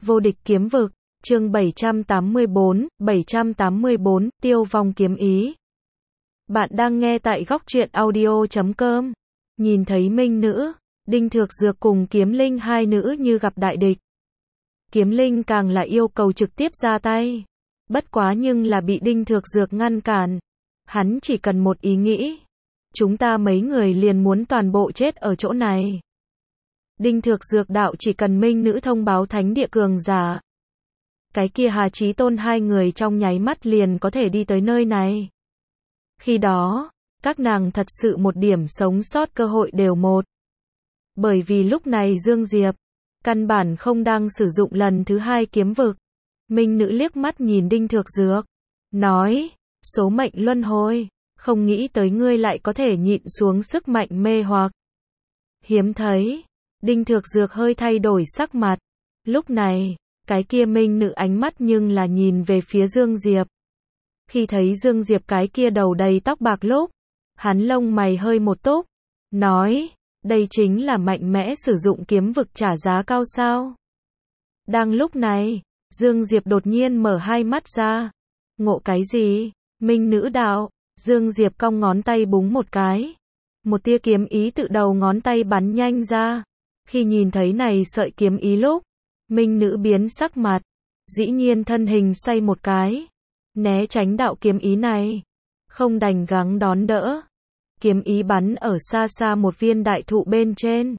Vô địch kiếm vực, chương 784, tiêu vong kiếm ý. Bạn đang nghe tại góc truyện audio.com. Nhìn thấy Minh Nữ, Đinh Thược Dược cùng Kiếm Linh hai nữ như gặp đại địch. Kiếm Linh càng là yêu cầu trực tiếp ra tay. Bất quá nhưng là bị Đinh Thược Dược ngăn cản. Hắn chỉ cần một ý nghĩ. Chúng ta mấy người liền muốn toàn bộ chết ở chỗ này. Đinh Thược Dược đạo chỉ cần Minh Nữ thông báo thánh địa cường giả. Cái kia Hà Chí Tôn hai người trong nháy mắt liền có thể đi tới nơi này. Khi đó, các nàng thật sự một điểm sống sót cơ hội đều một. Bởi vì lúc này Dương Diệp, căn bản không đang sử dụng lần thứ hai kiếm vực. Minh Nữ liếc mắt nhìn Đinh Thược Dược, nói, số mệnh luân hồi, không nghĩ tới ngươi lại có thể nhịn xuống sức mạnh mê hoặc. Hiếm thấy, Đinh Thược Dược hơi thay đổi sắc mặt. Lúc này, cái kia Minh Nữ ánh mắt nhưng là nhìn về phía Dương Diệp. Khi thấy Dương Diệp cái kia đầu đầy tóc bạc lúc, hắn lông mày hơi một túc, nói, đây chính là mạnh mẽ sử dụng kiếm vực trả giá cao sao. Đang lúc này, Dương Diệp đột nhiên mở hai mắt ra. Ngộ cái gì? Minh Nữ đạo. Dương Diệp cong ngón tay búng một cái. Một tia kiếm ý tự đầu ngón tay bắn nhanh ra. Khi nhìn thấy này sợi kiếm ý lúc, Minh Nữ biến sắc mặt, dĩ nhiên thân hình xoay một cái, né tránh đạo kiếm ý này, không đành gắng đón đỡ. Kiếm ý bắn ở xa xa một viên đại thụ bên trên.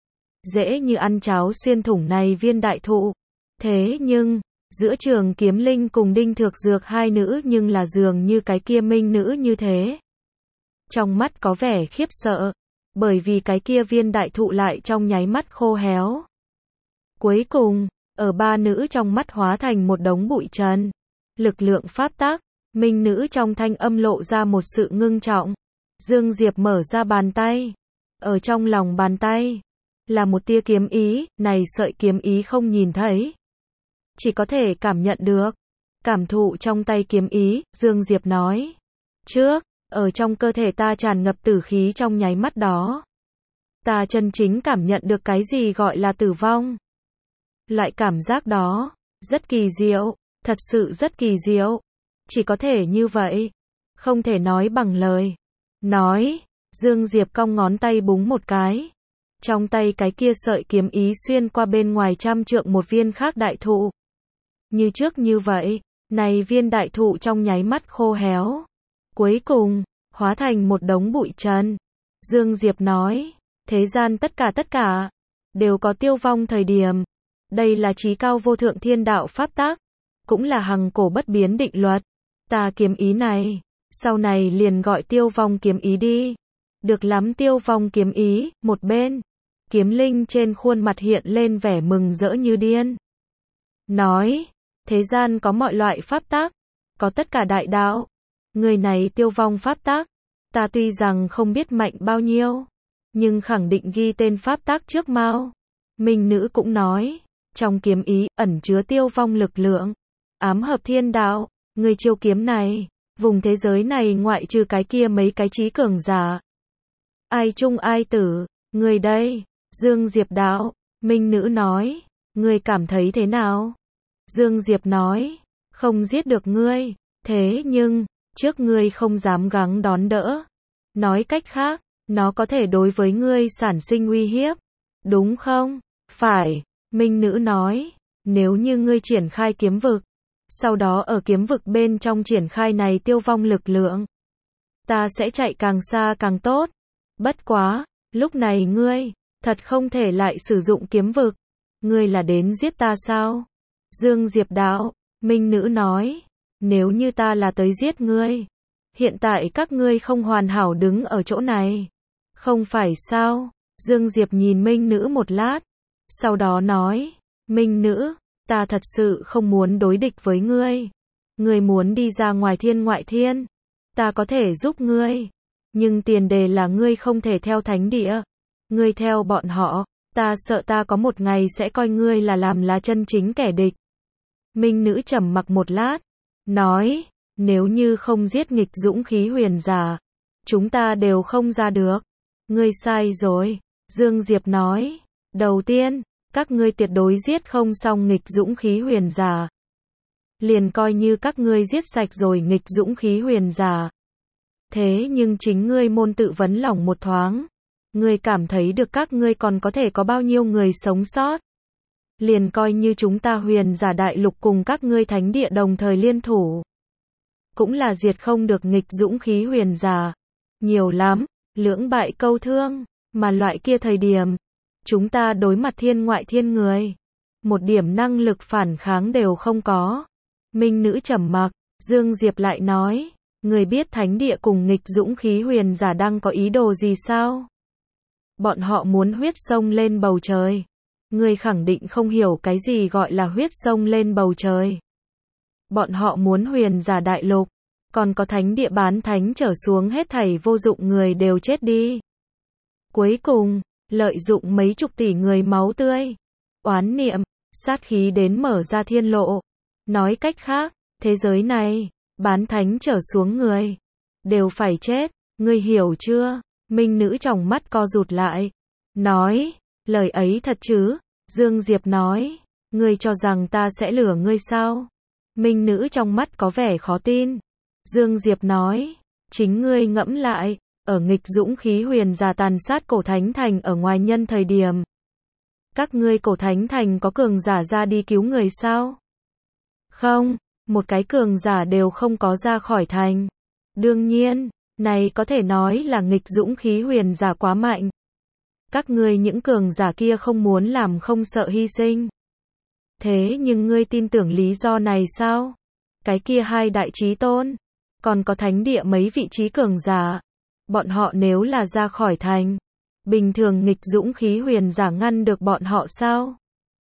Dễ như ăn cháo xuyên thủng này viên đại thụ. Thế nhưng, giữa Trường Kiếm Linh cùng Đinh Thược Dược hai nữ nhưng là dường như cái kia Minh Nữ như thế. Trong mắt có vẻ khiếp sợ, bởi vì cái kia viên đại thụ lại trong nháy mắt khô héo. Cuối cùng, ở ba nữ trong mắt hóa thành một đống bụi trần. Lực lượng pháp tắc, Minh Nữ trong thanh âm lộ ra một sự ngưng trọng. Dương Diệp mở ra bàn tay. Ở trong lòng bàn tay, là một tia kiếm ý, này sợi kiếm ý không nhìn thấy. Chỉ có thể cảm nhận được. Cảm thụ trong tay kiếm ý, Dương Diệp nói. Trước, ở trong cơ thể ta tràn ngập tử khí trong nháy mắt đó. Ta chân chính cảm nhận được cái gì gọi là tử vong. Loại cảm giác đó, rất kỳ diệu, thật sự rất kỳ diệu. Chỉ có thể như vậy, không thể nói bằng lời. Nói, Dương Diệp cong ngón tay búng một cái. Trong tay cái kia sợi kiếm ý xuyên qua bên ngoài trăm trượng một viên khác đại thụ. Như trước như vậy, này viên đại thụ trong nháy mắt khô héo. Cuối cùng, hóa thành một đống bụi trần. Dương Diệp nói, thế gian tất cả, đều có tiêu vong thời điểm. Đây là chí cao vô thượng thiên đạo pháp tắc, cũng là hằng cổ bất biến định luật. Ta kiếm ý này, sau này liền gọi tiêu vong kiếm ý đi. Được lắm tiêu vong kiếm ý, một bên. Kiếm Linh trên khuôn mặt hiện lên vẻ mừng rỡ như điên. Nói, thế gian có mọi loại pháp tắc, có tất cả đại đạo. Người này tiêu vong pháp tắc, ta tuy rằng không biết mạnh bao nhiêu, nhưng khẳng định ghi tên pháp tắc trước mau. Minh Nữ cũng nói, trong kiếm ý ẩn chứa tiêu vong lực lượng, ám hợp thiên đạo. Người chiêu kiếm này, vùng thế giới này ngoại trừ cái kia mấy cái trí cường giả. Ai chung ai tử, người đây. Dương Diệp đạo. Minh Nữ nói, ngươi cảm thấy thế nào? Dương Diệp nói, không giết được ngươi, thế nhưng, trước ngươi không dám gắng đón đỡ. Nói cách khác, nó có thể đối với ngươi sản sinh uy hiếp, đúng không? Phải, Minh Nữ nói, nếu như ngươi triển khai kiếm vực, sau đó ở kiếm vực bên trong triển khai này tiêu vong lực lượng, ta sẽ chạy càng xa càng tốt. Bất quá, lúc này ngươi, thật không thể lại sử dụng kiếm vực. Ngươi là đến giết ta sao? Dương Diệp đạo. Minh Nữ nói, nếu như ta là tới giết ngươi, hiện tại các ngươi không hoàn hảo đứng ở chỗ này. Không phải sao? Dương Diệp nhìn Minh Nữ một lát, sau đó nói, Minh Nữ, ta thật sự không muốn đối địch với ngươi. Ngươi muốn đi ra ngoài thiên ngoại thiên, ta có thể giúp ngươi, nhưng tiền đề là ngươi không thể theo thánh địa. Ngươi theo bọn họ, ta sợ ta có một ngày sẽ coi ngươi là chân chính kẻ địch. Minh Nữ trầm mặc một lát, nói, nếu như không giết nghịch dũng khí huyền giả, chúng ta đều không ra được. Ngươi sai rồi. Dương Diệp nói, đầu tiên, Các ngươi tuyệt đối giết không xong nghịch dũng khí huyền giả. Liền coi như các ngươi giết sạch rồi nghịch dũng khí huyền giả. Thế nhưng chính ngươi môn tự vấn lòng một thoáng. Ngươi cảm thấy được các ngươi còn có thể có bao nhiêu người sống sót. Liền coi như chúng ta huyền giả đại lục cùng các ngươi thánh địa đồng thời liên thủ. Cũng là diệt không được nghịch dũng khí huyền giả. Nhiều lắm, lưỡng bại câu thương. Mà loại kia thời điểm, chúng ta đối mặt thiên ngoại thiên người. Một điểm năng lực phản kháng đều không có. Minh nữ trầm mặc, Dương Diệp lại nói, người biết thánh địa cùng nghịch dũng khí huyền giả đang có ý đồ gì sao? Bọn họ muốn huyết sông lên bầu trời. Người khẳng định không hiểu cái gì gọi là huyết sông lên bầu trời. Bọn họ muốn huyền giả đại lục, còn có thánh địa bán thánh trở xuống hết thảy vô dụng người đều chết đi. Cuối cùng, lợi dụng mấy chục tỷ người máu tươi, oán niệm, sát khí đến mở ra thiên lộ. Nói cách khác, thế giới này, bán thánh trở xuống người, đều phải chết, ngươi hiểu chưa? Minh nữ trong mắt co rụt lại, nói, lời ấy thật chứ? Dương Diệp nói, ngươi cho rằng ta sẽ lừa ngươi sao? Minh nữ trong mắt có vẻ khó tin. Dương Diệp nói, chính ngươi ngẫm lại, ở nghịch dũng khí huyền giả tàn sát cổ thánh thành ở ngoài nhân thời điểm. Các ngươi cổ thánh thành có cường giả ra đi cứu người sao? Không, một cái cường giả đều không có ra khỏi thành. Đương nhiên, này có thể nói là nghịch dũng khí huyền giả quá mạnh. Các ngươi những cường giả kia không muốn làm không sợ hy sinh. Thế nhưng ngươi tin tưởng lý do này sao? Cái kia hai đại chí tôn, còn có thánh địa mấy vị trí cường giả. Bọn họ nếu là ra khỏi thành, bình thường nghịch dũng khí huyền giả ngăn được bọn họ sao?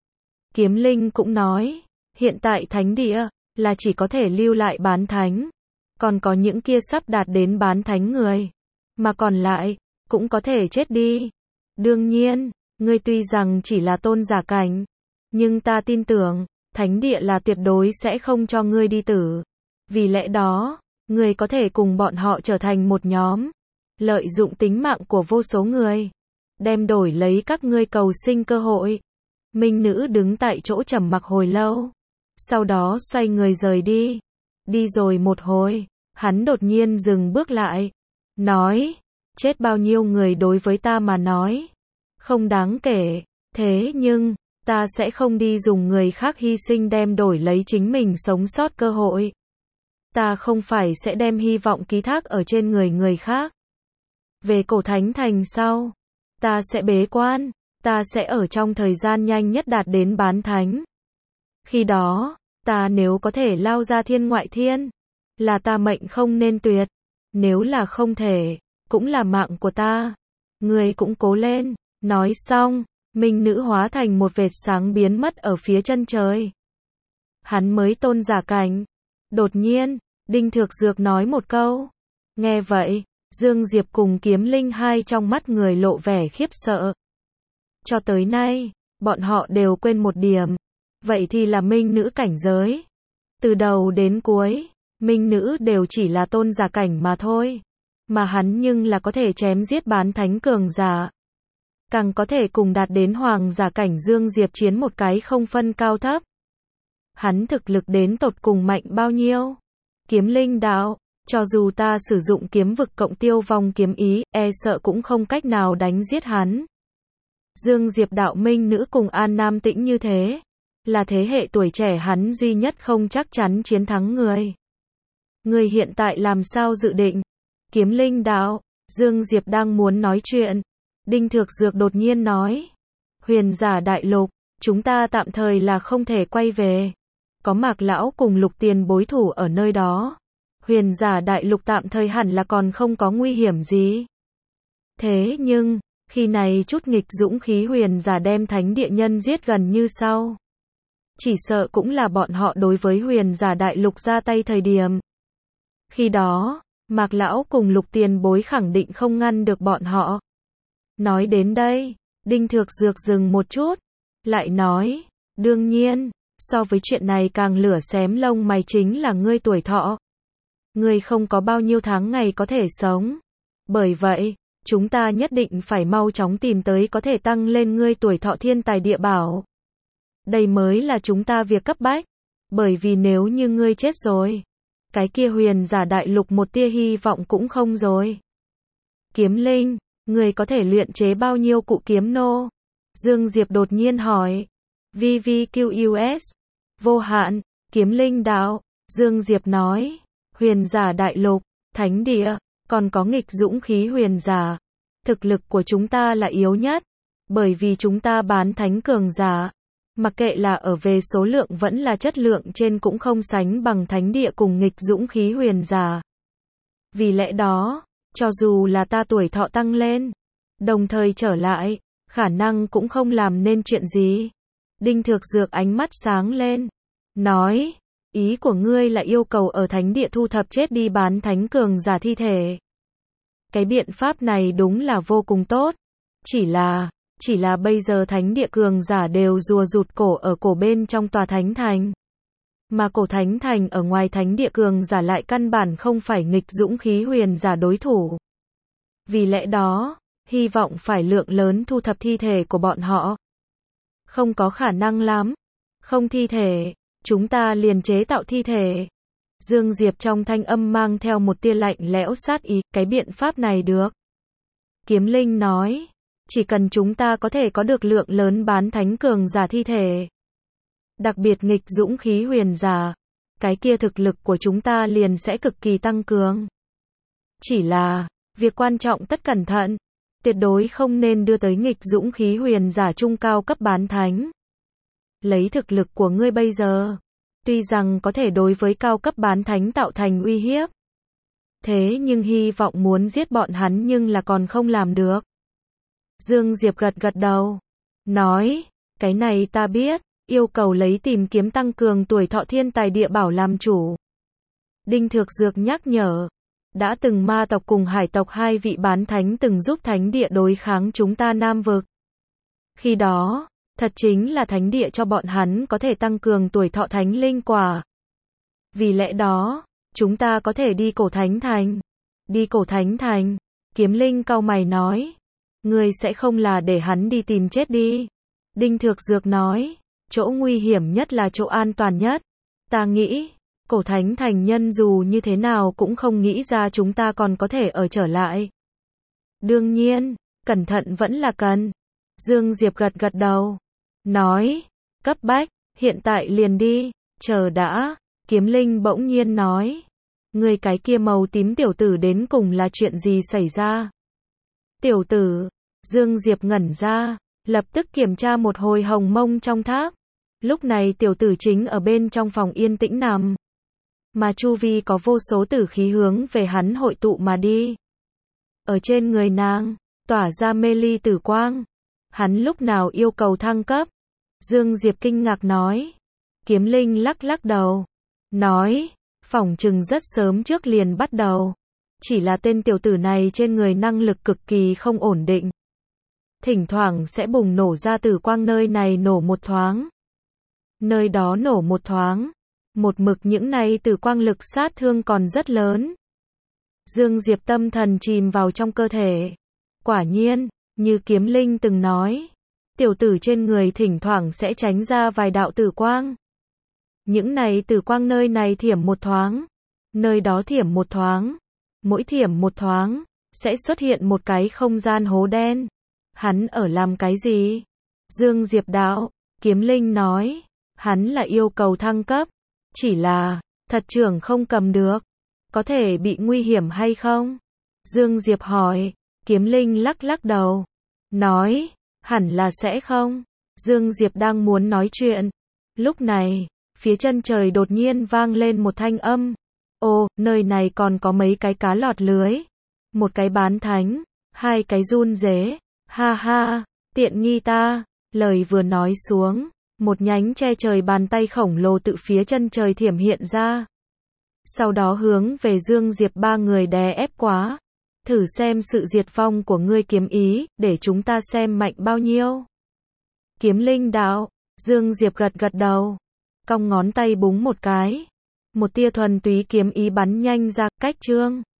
Kiếm Linh cũng nói, hiện tại thánh địa, là chỉ có thể lưu lại bán thánh. Còn có những kia sắp đạt đến bán thánh người. Mà còn lại, cũng có thể chết đi. Đương nhiên, ngươi tuy rằng chỉ là tôn giả cảnh. Nhưng ta tin tưởng, thánh địa là tuyệt đối sẽ không cho ngươi đi tử. Vì lẽ đó, ngươi có thể cùng bọn họ trở thành một nhóm. Lợi dụng tính mạng của vô số người. Đem đổi lấy các ngươi cầu sinh cơ hội. Minh nữ đứng tại chỗ trầm mặc hồi lâu. Sau đó xoay người rời đi. Đi rồi một hồi, hắn đột nhiên dừng bước lại. Nói, chết bao nhiêu người đối với ta mà nói. Không đáng kể, thế nhưng, ta sẽ không đi dùng người khác hy sinh đem đổi lấy chính mình sống sót cơ hội. Ta không phải sẽ đem hy vọng ký thác ở trên người khác. Về cổ thánh thành sau, ta sẽ bế quan, ta sẽ ở trong thời gian nhanh nhất đạt đến bán thánh. Khi đó, ta nếu có thể lao ra thiên ngoại thiên, là ta mệnh không nên tuyệt. Nếu là không thể, cũng là mạng của ta. Ngươi cũng cố lên. Nói xong, minh nữ hóa thành một vệt sáng biến mất ở phía chân trời. Hắn mới tôn giả cảnh. Đột nhiên, Đinh Thược Dược nói một câu. Nghe vậy, Dương Diệp cùng Kiếm Linh hai trong mắt người lộ vẻ khiếp sợ. Cho tới nay, bọn họ đều quên một điểm. Vậy thì là minh nữ cảnh giới. Từ đầu đến cuối, minh nữ đều chỉ là tôn giả cảnh mà thôi. Mà hắn nhưng là có thể chém giết bán thánh cường giả. Càng có thể cùng đạt đến hoàng giả cảnh. Dương Diệp chiến một cái không phân cao thấp. Hắn thực lực đến tột cùng mạnh bao nhiêu? Kiếm Linh đạo, cho dù ta sử dụng kiếm vực cộng tiêu vong kiếm ý, e sợ cũng không cách nào đánh giết hắn. Dương Diệp đạo minh nữ cùng An Nam Tĩnh như thế, là thế hệ tuổi trẻ hắn duy nhất không chắc chắn chiến thắng người. Người hiện tại làm sao dự định? Kiếm Linh đạo, Dương Diệp đang muốn nói chuyện. Đinh Thược Dược đột nhiên nói, huyền giả đại lục, chúng ta tạm thời là không thể quay về. Có Mạc Lão cùng Lục Tiền Bối thủ ở nơi đó. Huyền giả đại lục tạm thời hẳn là còn không có nguy hiểm gì. Thế nhưng, khi này chút nghịch dũng khí huyền giả đem thánh địa nhân giết gần như sau. Chỉ sợ cũng là bọn họ đối với huyền giả đại lục ra tay thời điểm. Khi đó, Mạc Lão cùng Lục Tiền Bối khẳng định không ngăn được bọn họ. Nói đến đây, Đinh Thược Dược dừng một chút, lại nói, đương nhiên, so với chuyện này càng lửa xém lông mày chính là ngươi tuổi thọ. Ngươi không có bao nhiêu tháng ngày có thể sống. Bởi vậy, chúng ta nhất định phải mau chóng tìm tới có thể tăng lên ngươi tuổi thọ thiên tài địa bảo. Đây mới là chúng ta việc cấp bách. Bởi vì nếu như ngươi chết rồi, cái kia huyền giả đại lục một tia hy vọng cũng không rồi. Kiếm linh, ngươi có thể luyện chế bao nhiêu cụ kiếm nô? Dương Diệp đột nhiên hỏi. VVQUS. Vô hạn. Kiếm linh đạo. Dương Diệp nói. Huyền giả đại lục, thánh địa, còn có nghịch dũng khí huyền giả. Thực lực của chúng ta là yếu nhất. Bởi vì chúng ta bán thánh cường giả. Mặc kệ là ở về số lượng vẫn là chất lượng trên cũng không sánh bằng thánh địa cùng nghịch dũng khí huyền giả. Vì lẽ đó, cho dù là ta tuổi thọ tăng lên, đồng thời trở lại, khả năng cũng không làm nên chuyện gì. Đinh Thược Dược ánh mắt sáng lên, nói, ý của ngươi là yêu cầu ở thánh địa thu thập chết đi bán thánh cường giả thi thể. Cái biện pháp này đúng là vô cùng tốt, chỉ là bây giờ thánh địa cường giả đều rùa rụt cổ ở cổ bên trong tòa thánh thành. Mà cổ thánh thành ở ngoài thánh địa cường giả lại căn bản không phải nghịch dũng khí huyền giả đối thủ. Vì lẽ đó, hy vọng phải lượng lớn thu thập thi thể của bọn họ. Không có khả năng lắm. Không thi thể, chúng ta liền chế tạo thi thể. Dương Diệp trong thanh âm mang theo một tia lạnh lẽo sát ý, cái biện pháp này được. Kiếm linh nói, chỉ cần chúng ta có thể có được lượng lớn bán thánh cường giả thi thể. Đặc biệt nghịch dũng khí huyền giả, cái kia thực lực của chúng ta liền sẽ cực kỳ tăng cường. Chỉ là, việc quan trọng tất cẩn thận, tuyệt đối không nên đưa tới nghịch dũng khí huyền giả trung cao cấp bán thánh. Lấy thực lực của ngươi bây giờ, tuy rằng có thể đối với cao cấp bán thánh tạo thành uy hiếp. Thế nhưng hy vọng muốn giết bọn hắn nhưng là còn không làm được. Dương Diệp gật gật đầu, nói, cái này ta biết, yêu cầu lấy tìm kiếm tăng cường tuổi thọ thiên tài địa bảo làm chủ. Đinh Thược Dược nhắc nhở, đã từng ma tộc cùng hải tộc hai vị bán thánh từng giúp thánh địa đối kháng chúng ta Nam vực. Khi đó, thật chính là thánh địa cho bọn hắn có thể tăng cường tuổi thọ thánh linh quả. Vì lẽ đó, chúng ta có thể đi cổ thánh thành. Đi cổ thánh thành, kiếm linh cau mày nói. Ngươi sẽ không là để hắn đi tìm chết đi. Đinh Thược Dược nói, chỗ nguy hiểm nhất là chỗ an toàn nhất. Ta nghĩ, cổ thánh thành nhân dù như thế nào cũng không nghĩ ra chúng ta còn có thể ở trở lại. Đương nhiên, cẩn thận vẫn là cần. Dương Diệp gật gật đầu, nói, cấp bách, hiện tại liền đi, chờ đã. Kiếm linh bỗng nhiên nói, người cái kia màu tím tiểu tử đến cùng là chuyện gì xảy ra? Tiểu tử, Dương Diệp ngẩn ra, lập tức kiểm tra một hồi hồng mông trong tháp. Lúc này tiểu tử chính ở bên trong phòng yên tĩnh nằm. Mà chu vi có vô số tử khí hướng về hắn hội tụ mà đi. Ở trên người nàng, tỏa ra mê ly tử quang. Hắn lúc nào yêu cầu thăng cấp? Dương Diệp kinh ngạc nói. Kiếm linh lắc lắc đầu, nói, phỏng chừng rất sớm trước liền bắt đầu. Chỉ là tên tiểu tử này trên người năng lực cực kỳ không ổn định. Thỉnh thoảng sẽ bùng nổ ra tử quang, nơi này nổ một thoáng, nơi đó nổ một thoáng. Một mực những này tử quang lực sát thương còn rất lớn. Dương Diệp tâm thần chìm vào trong cơ thể. Quả nhiên, như kiếm linh từng nói, tiểu tử trên người thỉnh thoảng sẽ tránh ra vài đạo tử quang. Những này tử quang nơi này thiểm một thoáng, nơi đó thiểm một thoáng. Mỗi thiểm một thoáng, sẽ xuất hiện một cái không gian hố đen. Hắn ở làm cái gì? Dương Diệp đạo, kiếm linh nói, hắn là yêu cầu thăng cấp. Chỉ là, thật trưởng không cầm được. Có thể bị nguy hiểm hay không? Dương Diệp hỏi, kiếm linh lắc lắc đầu. Nói, hẳn là sẽ không. Dương Diệp đang muốn nói chuyện. Lúc này, phía chân trời đột nhiên vang lên một thanh âm. Ồ, nơi này còn có mấy cái cá lọt lưới. Một cái bán thánh, hai cái run rế. Ha ha, tiện nghi ta. Lời vừa nói xuống, một nhánh che trời bàn tay khổng lồ tự phía chân trời thiểm hiện ra. Sau đó hướng về Dương Diệp ba người đè ép quá. Thử xem sự diệt vong của ngươi kiếm ý, để chúng ta xem mạnh bao nhiêu. Kiếm linh đạo, Dương Diệp gật gật đầu. Cong ngón tay búng một cái. Một tia thuần túy kiếm ý bắn nhanh ra, cách trương.